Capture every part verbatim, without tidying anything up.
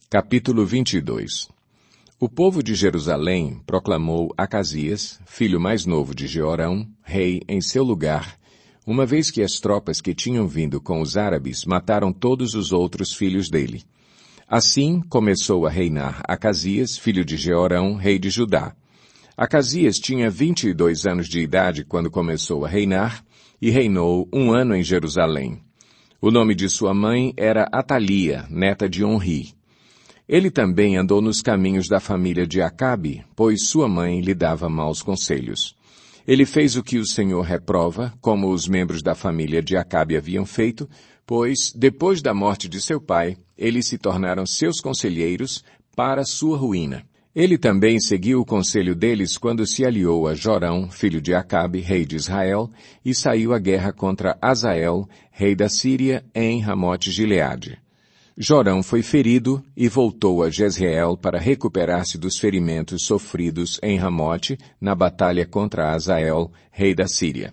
Capítulo vinte e dois. O povo de Jerusalém proclamou Acasias, filho mais novo de Jeorão, rei em seu lugar, uma vez que as tropas que tinham vindo com os árabes mataram todos os outros filhos dele. Assim começou a reinar Acasias, filho de Jeorão, rei de Judá. Acasias tinha vinte e dois anos de idade quando começou a reinar, e reinou um ano em Jerusalém. O nome de sua mãe era Atalia, neta de Onri. Ele também andou nos caminhos da família de Acabe, pois sua mãe lhe dava maus conselhos. Ele fez o que o Senhor reprova, como os membros da família de Acabe haviam feito, pois, depois da morte de seu pai, eles se tornaram seus conselheiros para sua ruína. Ele também seguiu o conselho deles quando se aliou a Jorão, filho de Acabe, rei de Israel, e saiu à guerra contra Azael, rei da Síria, em Ramote-Gileade. Jorão foi ferido e voltou a Jezreel para recuperar-se dos ferimentos sofridos em Ramote, na batalha contra Azael, rei da Síria.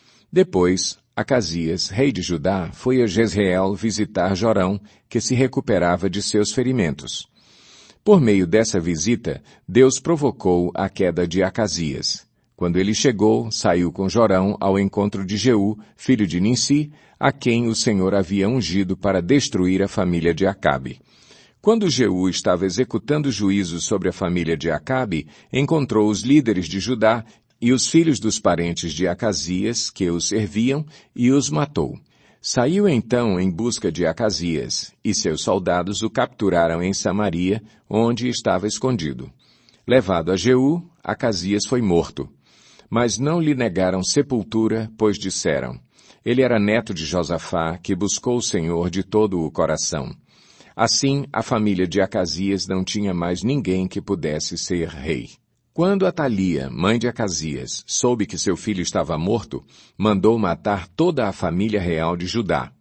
Depois, Acasias, rei de Judá, foi a Jezreel visitar Jorão, que se recuperava de seus ferimentos. Por meio dessa visita, Deus provocou a queda de Acasias. Quando ele chegou, saiu com Jorão ao encontro de Jeú, filho de Ninsi, a quem o Senhor havia ungido para destruir a família de Acabe. Quando Jeú estava executando juízo sobre a família de Acabe, encontrou os líderes de Judá e os filhos dos parentes de Acasias, que os serviam, e os matou. Saiu então em busca de Acasias, e seus soldados o capturaram em Samaria, onde estava escondido. Levado a Jeú, Acasias foi morto. Mas não lhe negaram sepultura, pois disseram: ele era neto de Josafá, que buscou o Senhor de todo o coração. Assim, a família de Acasias não tinha mais ninguém que pudesse ser rei. Quando Atalia, mãe de Acasias, soube que seu filho estava morto, mandou matar toda a família real de Judá.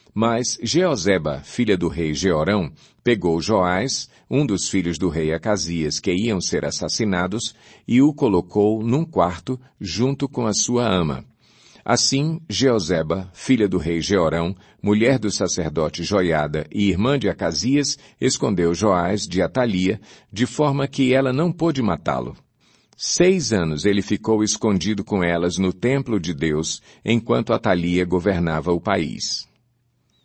Mas Jeozeba, filha do rei Jeorão, pegou Joás, um dos filhos do rei Acasias que iam ser assassinados, e o colocou num quarto junto com a sua ama. Assim, Jeozeba, filha do rei Jeorão, mulher do sacerdote Joiada e irmã de Acasias, escondeu Joás de Atalia, de forma que ela não pôde matá-lo. Seis anos ele ficou escondido com elas no templo de Deus, enquanto Atalia governava o país.